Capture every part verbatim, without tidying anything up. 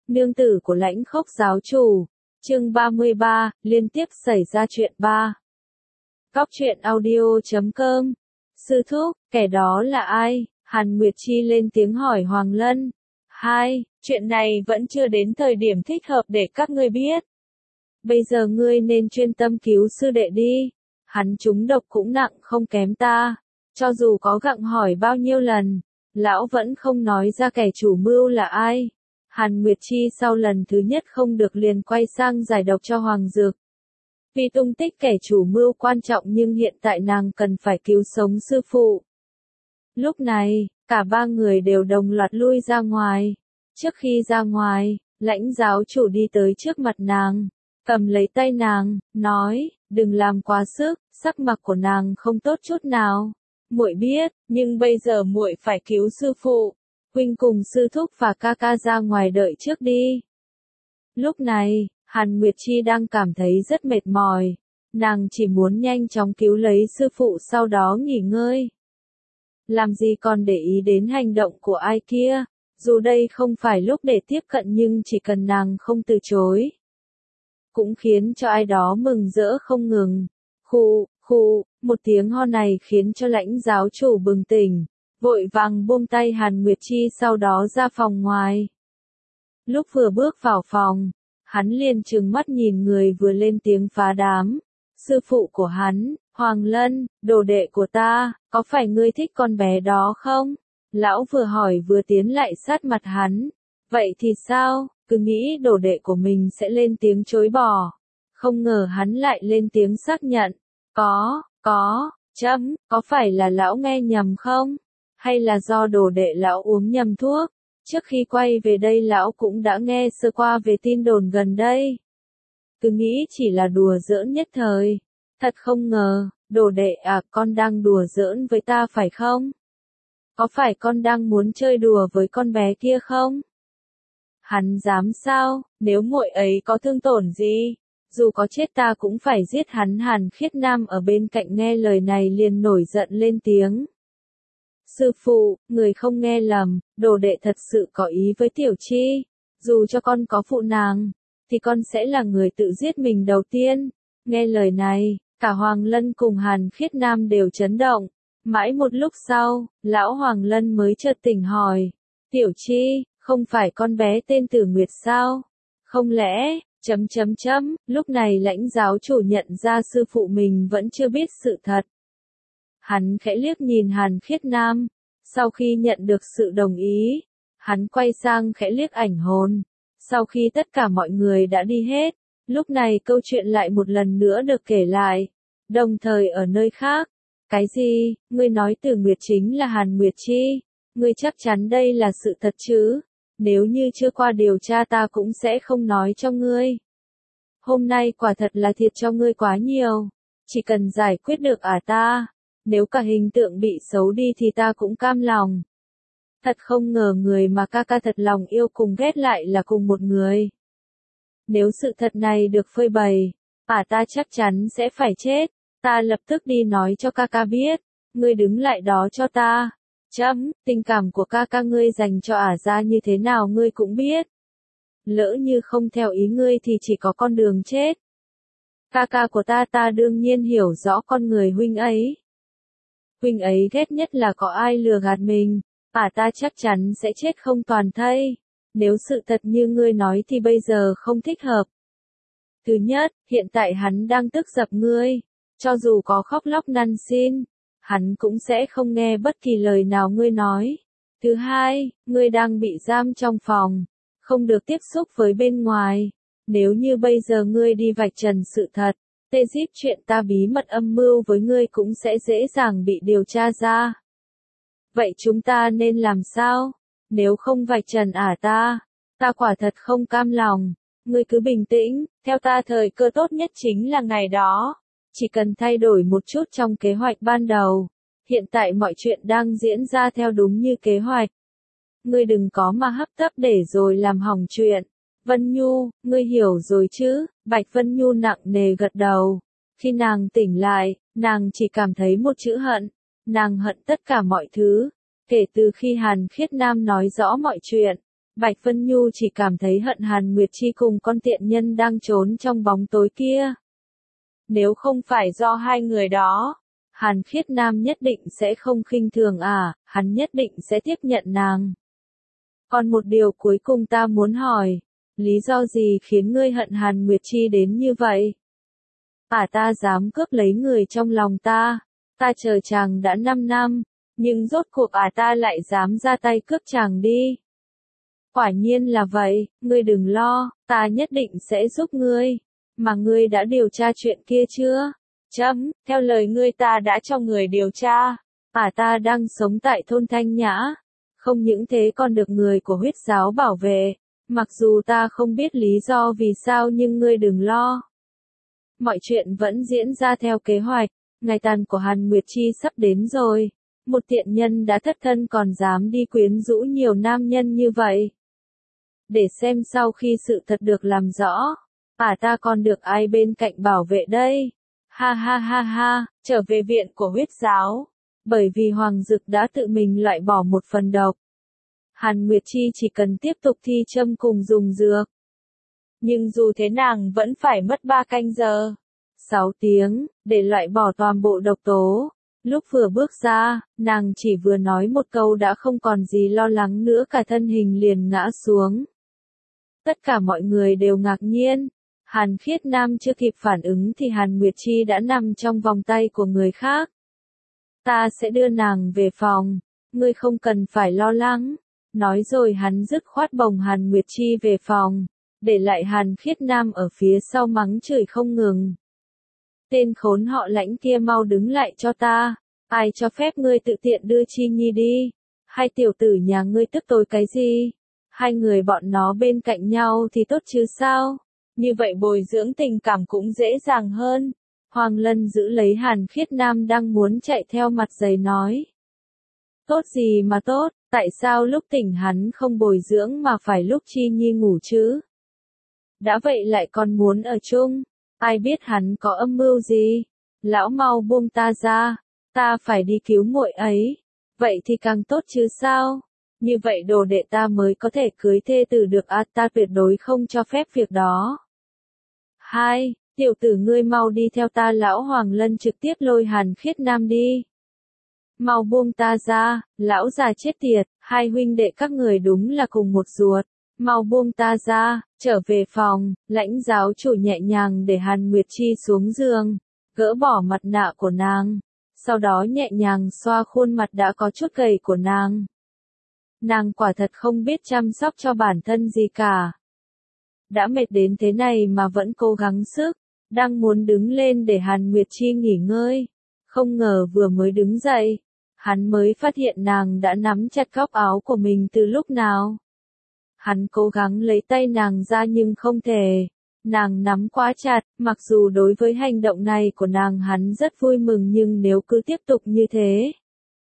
Nương tử của Lãnh Khốc giáo chủ. Chương ba mươi ba, liên tiếp xảy ra chuyện ba. Góc truyện audio chấm com. Sư thúc, kẻ đó là ai? Hàn Nguyệt Chi lên tiếng hỏi Hoàng Lân. Hai, chuyện này vẫn chưa đến thời điểm thích hợp để các ngươi biết. Bây giờ ngươi nên chuyên tâm cứu sư đệ đi. Hắn trúng độc cũng nặng không kém ta. Cho dù có gặng hỏi bao nhiêu lần, lão vẫn không nói ra kẻ chủ mưu là ai. Hàn Nguyệt Chi sau lần thứ nhất không được liền quay sang giải độc cho Hoàng Dược. Vì tung tích kẻ chủ mưu quan trọng nhưng hiện tại nàng cần phải cứu sống sư phụ. Lúc này, cả ba người đều đồng loạt lui ra ngoài. Trước khi ra ngoài, Lãnh giáo chủ đi tới trước mặt nàng, cầm lấy tay nàng, nói, đừng làm quá sức, sắc mặt của nàng không tốt chút nào. Muội biết, nhưng bây giờ muội phải cứu sư phụ. Huynh cùng sư thúc và ca ca ra ngoài đợi trước đi. Lúc này, Hàn Nguyệt Chi đang cảm thấy rất mệt mỏi. Nàng chỉ muốn nhanh chóng cứu lấy sư phụ sau đó nghỉ ngơi. Làm gì còn để ý đến hành động của ai kia, dù đây không phải lúc để tiếp cận nhưng chỉ cần nàng không từ chối. Cũng khiến cho ai đó mừng rỡ không ngừng. Khụ, khụ, một tiếng ho này khiến cho Lãnh giáo chủ bừng tỉnh. Vội vàng buông tay Hàn Nguyệt Chi sau đó ra phòng ngoài. Lúc vừa bước vào phòng, hắn liền trừng mắt nhìn người vừa lên tiếng phá đám. Sư phụ của hắn, Hoàng Lân, đồ đệ của ta, có phải ngươi thích con bé đó không? Lão vừa hỏi vừa tiến lại sát mặt hắn. Vậy thì sao, cứ nghĩ đồ đệ của mình sẽ lên tiếng chối bỏ. Không ngờ hắn lại lên tiếng xác nhận. Có, có, chấm, có phải là lão nghe nhầm không? Hay là do đồ đệ lão uống nhầm thuốc? Trước khi quay về đây lão cũng đã nghe sơ qua về tin đồn gần đây. Cứ nghĩ chỉ là đùa giỡn nhất thời. Thật không ngờ, đồ đệ à, con đang đùa giỡn với ta phải không? Có phải con đang muốn chơi đùa với con bé kia không? Hắn dám sao, nếu muội ấy có thương tổn gì, dù có chết ta cũng phải giết hắn. Hàn Khiết Nam ở bên cạnh nghe lời này liền nổi giận lên tiếng. Sư phụ, người không nghe lầm, đồ đệ thật sự có ý với Tiểu Chi. Dù cho con có phụ nàng, thì con sẽ là người tự giết mình đầu tiên. Nghe lời này, cả Hoàng Lân cùng Hàn Khiết Nam đều chấn động. Mãi một lúc sau, lão Hoàng Lân mới chợt tỉnh hỏi. Tiểu Chi, không phải con bé tên Tử Nguyệt sao? Không lẽ, chấm chấm chấm, lúc này Lãnh giáo chủ nhận ra sư phụ mình vẫn chưa biết sự thật. Hắn khẽ liếc nhìn Hàn Khiết Nam. Sau khi nhận được sự đồng ý, hắn quay sang khẽ liếc Ảnh Hồn. Sau khi tất cả mọi người đã đi hết, lúc này câu chuyện lại một lần nữa được kể lại. Đồng thời ở nơi khác. Cái gì, ngươi nói Tử Nguyệt chính là Hàn Nguyệt Chi? Ngươi chắc chắn đây là sự thật chứ? Nếu như chưa qua điều tra ta cũng sẽ không nói cho ngươi. Hôm nay quả thật là thiệt cho ngươi quá nhiều. Chỉ cần giải quyết được ả ta. Nếu cả hình tượng bị xấu đi thì ta cũng cam lòng. Thật không ngờ người mà ca ca thật lòng yêu cùng ghét lại là cùng một người. Nếu sự thật này được phơi bày, ả ta chắc chắn sẽ phải chết. Ta lập tức đi nói cho ca ca biết. Ngươi đứng lại đó cho ta. Chấm, tình cảm của ca ca ngươi dành cho ả ra như thế nào ngươi cũng biết. Lỡ như không theo ý ngươi thì chỉ có con đường chết. Ca ca của ta ta đương nhiên hiểu rõ con người huynh ấy. Huynh ấy ghét nhất là có ai lừa gạt mình, ả ta chắc chắn sẽ chết không toàn thây. Nếu sự thật như ngươi nói thì bây giờ không thích hợp. Thứ nhất, hiện tại hắn đang tức giận ngươi, cho dù có khóc lóc năn xin, hắn cũng sẽ không nghe bất kỳ lời nào ngươi nói. Thứ hai, ngươi đang bị giam trong phòng, không được tiếp xúc với bên ngoài. Nếu như bây giờ ngươi đi vạch trần sự thật, tê díp chuyện ta bí mật âm mưu với ngươi cũng sẽ dễ dàng bị điều tra ra. Vậy chúng ta nên làm sao? Nếu không vạch trần ả ta, ta quả thật không cam lòng. Ngươi cứ bình tĩnh, theo ta thời cơ tốt nhất chính là ngày đó. Chỉ cần thay đổi một chút trong kế hoạch ban đầu. Hiện tại mọi chuyện đang diễn ra theo đúng như kế hoạch. Ngươi đừng có mà hấp tấp để rồi làm hỏng chuyện. Vân Nhu, ngươi hiểu rồi chứ? Bạch Vân Nhu nặng nề gật đầu. Khi nàng tỉnh lại, nàng chỉ cảm thấy một chữ hận. Nàng hận tất cả mọi thứ. Kể từ khi Hàn Khiết Nam nói rõ mọi chuyện, Bạch Vân Nhu chỉ cảm thấy hận Hàn Nguyệt Chi cùng con tiện nhân đang trốn trong bóng tối kia. Nếu không phải do hai người đó, Hàn Khiết Nam nhất định sẽ không khinh thường à, hắn nhất định sẽ tiếp nhận nàng. Còn một điều cuối cùng ta muốn hỏi, lý do gì khiến ngươi hận Hàn Nguyệt Chi đến như vậy? À ta dám cướp lấy người trong lòng ta, ta chờ chàng đã năm năm, nhưng rốt cuộc à ta lại dám ra tay cướp chàng đi. Quả nhiên là vậy, ngươi đừng lo, ta nhất định sẽ giúp ngươi. Mà ngươi đã điều tra chuyện kia chưa? Chấm, theo lời ngươi ta đã cho người điều tra. À ta đang sống tại thôn Thanh Nhã. Không những thế còn được người của huyết giáo bảo vệ. Mặc dù ta không biết lý do vì sao nhưng ngươi đừng lo. Mọi chuyện vẫn diễn ra theo kế hoạch. Ngày tàn của Hàn Nguyệt Chi sắp đến rồi. Một tiện nhân đã thất thân còn dám đi quyến rũ nhiều nam nhân như vậy. Để xem sau khi sự thật được làm rõ. À ta còn được ai bên cạnh bảo vệ đây? Ha ha ha ha, trở về viện của huyết giáo. Bởi vì Hoàng Dực đã tự mình loại bỏ một phần độc. Hàn Nguyệt Chi chỉ cần tiếp tục thi châm cùng dùng dược. Nhưng dù thế nàng vẫn phải mất ba canh giờ. sáu tiếng, để loại bỏ toàn bộ độc tố. Lúc vừa bước ra, nàng chỉ vừa nói một câu đã không còn gì lo lắng nữa cả thân hình liền ngã xuống. Tất cả mọi người đều ngạc nhiên. Hàn Khiết Nam chưa kịp phản ứng thì Hàn Nguyệt Chi đã nằm trong vòng tay của người khác. Ta sẽ đưa nàng về phòng, ngươi không cần phải lo lắng. Nói rồi hắn dứt khoát bồng Hàn Nguyệt Chi về phòng, để lại Hàn Khiết Nam ở phía sau mắng chửi không ngừng. Tên khốn họ Lãnh kia mau đứng lại cho ta, ai cho phép ngươi tự tiện đưa Chi Nhi đi, hai tiểu tử nhà ngươi tức tối cái gì? Hai người bọn nó bên cạnh nhau thì tốt chứ sao? Như vậy bồi dưỡng tình cảm cũng dễ dàng hơn. Hoàng Lân giữ lấy Hàn Khiết Nam đang muốn chạy theo mặt giày nói. Tốt gì mà tốt, tại sao lúc tỉnh hắn không bồi dưỡng mà phải lúc Chi Nhi ngủ chứ? Đã vậy lại còn muốn ở chung, ai biết hắn có âm mưu gì? Lão mau buông ta ra, ta phải đi cứu muội ấy. Vậy thì càng tốt chứ sao? Như vậy đồ đệ ta mới có thể cưới thê tử được à, ta tuyệt đối không cho phép việc đó. Hai, tiểu tử ngươi mau đi theo ta. Lão Hoàng Lân trực tiếp lôi Hàn Khiết Nam đi. Mau buông ta ra, lão già chết tiệt, hai huynh đệ các người đúng là cùng một ruột. Mau buông ta ra, trở về phòng. Lãnh giáo chủ nhẹ nhàng để Hàn Nguyệt Chi xuống giường, gỡ bỏ mặt nạ của nàng, sau đó nhẹ nhàng xoa khuôn mặt đã có chút gầy của nàng. Nàng quả thật không biết chăm sóc cho bản thân gì cả. Đã mệt đến thế này mà vẫn cố gắng sức, đang muốn đứng lên để Hàn Nguyệt Chi nghỉ ngơi. Không ngờ vừa mới đứng dậy, hắn mới phát hiện nàng đã nắm chặt góc áo của mình từ lúc nào. Hắn cố gắng lấy tay nàng ra nhưng không thể. Nàng nắm quá chặt, mặc dù đối với hành động này của nàng hắn rất vui mừng nhưng nếu cứ tiếp tục như thế,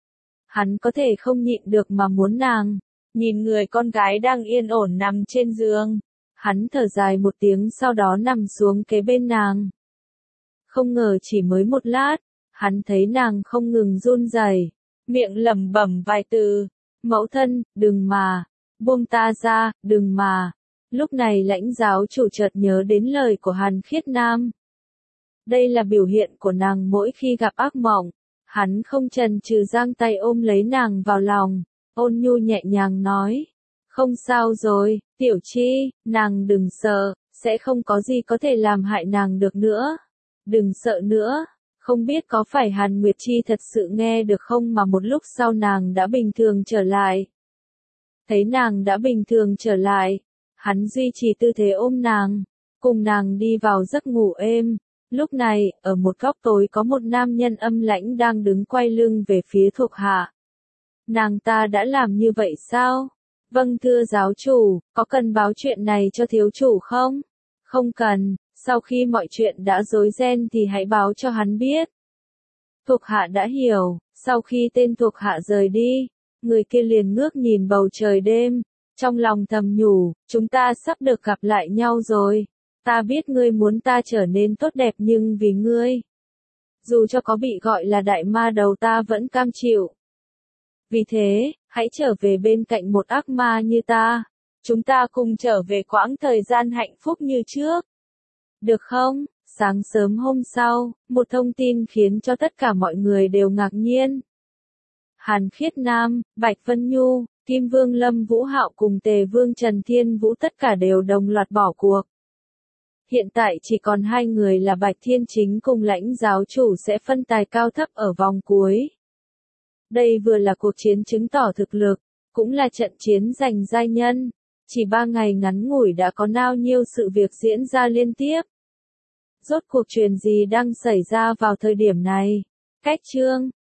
hắn có thể không nhịn được mà muốn nàng. Nhìn người con gái đang yên ổn nằm trên giường, hắn thở dài một tiếng sau đó nằm xuống kế bên nàng. Không ngờ chỉ mới một lát, hắn thấy nàng không ngừng run rẩy, miệng lẩm bẩm vài từ, mẫu thân, đừng mà, buông ta ra, đừng mà. Lúc này lãnh giáo chủ chợt nhớ đến lời của Hàn Khiết Nam. Đây là biểu hiện của nàng mỗi khi gặp ác mộng. Hắn không chần chừ giang tay ôm lấy nàng vào lòng, ôn nhu nhẹ nhàng nói. Không sao rồi, Tiểu Chi, nàng đừng sợ, sẽ không có gì có thể làm hại nàng được nữa. Đừng sợ nữa. Không biết có phải Hàn Nguyệt Chi thật sự nghe được không mà một lúc sau nàng đã bình thường trở lại. Thấy nàng đã bình thường trở lại, hắn duy trì tư thế ôm nàng, cùng nàng đi vào giấc ngủ êm. Lúc này, ở một góc tối có một nam nhân âm lãnh đang đứng quay lưng về phía thuộc hạ. Nàng ta đã làm như vậy sao? Vâng thưa giáo chủ, có cần báo chuyện này cho thiếu chủ không? Không cần, sau khi mọi chuyện đã rối ren thì hãy báo cho hắn biết. Thuộc hạ đã hiểu, sau khi tên thuộc hạ rời đi, người kia liền ngước nhìn bầu trời đêm, trong lòng thầm nhủ, chúng ta sắp được gặp lại nhau rồi. Ta biết ngươi muốn ta trở nên tốt đẹp nhưng vì ngươi, dù cho có bị gọi là đại ma đầu ta vẫn cam chịu. Vì thế, hãy trở về bên cạnh một ác ma như ta. chúng ta cùng trở về quãng thời gian hạnh phúc như trước. Được không? Sáng sớm hôm sau, một thông tin khiến cho tất cả mọi người đều ngạc nhiên. Hàn Khiết Nam, Bạch Vân Nhu, Kim Vương Lâm Vũ Hạo cùng Tề Vương Trần Thiên Vũ tất cả đều đồng loạt bỏ cuộc. Hiện tại chỉ còn hai người là Bạch Thiên Chính cùng Lãnh giáo chủ sẽ phân tài cao thấp ở vòng cuối. Đây vừa là cuộc chiến chứng tỏ thực lực, cũng là trận chiến giành giai nhân. Chỉ ba ngày ngắn ngủi đã có bao nhiêu sự việc diễn ra liên tiếp. Rốt cuộc chuyện gì đang xảy ra vào thời điểm này? Cách chương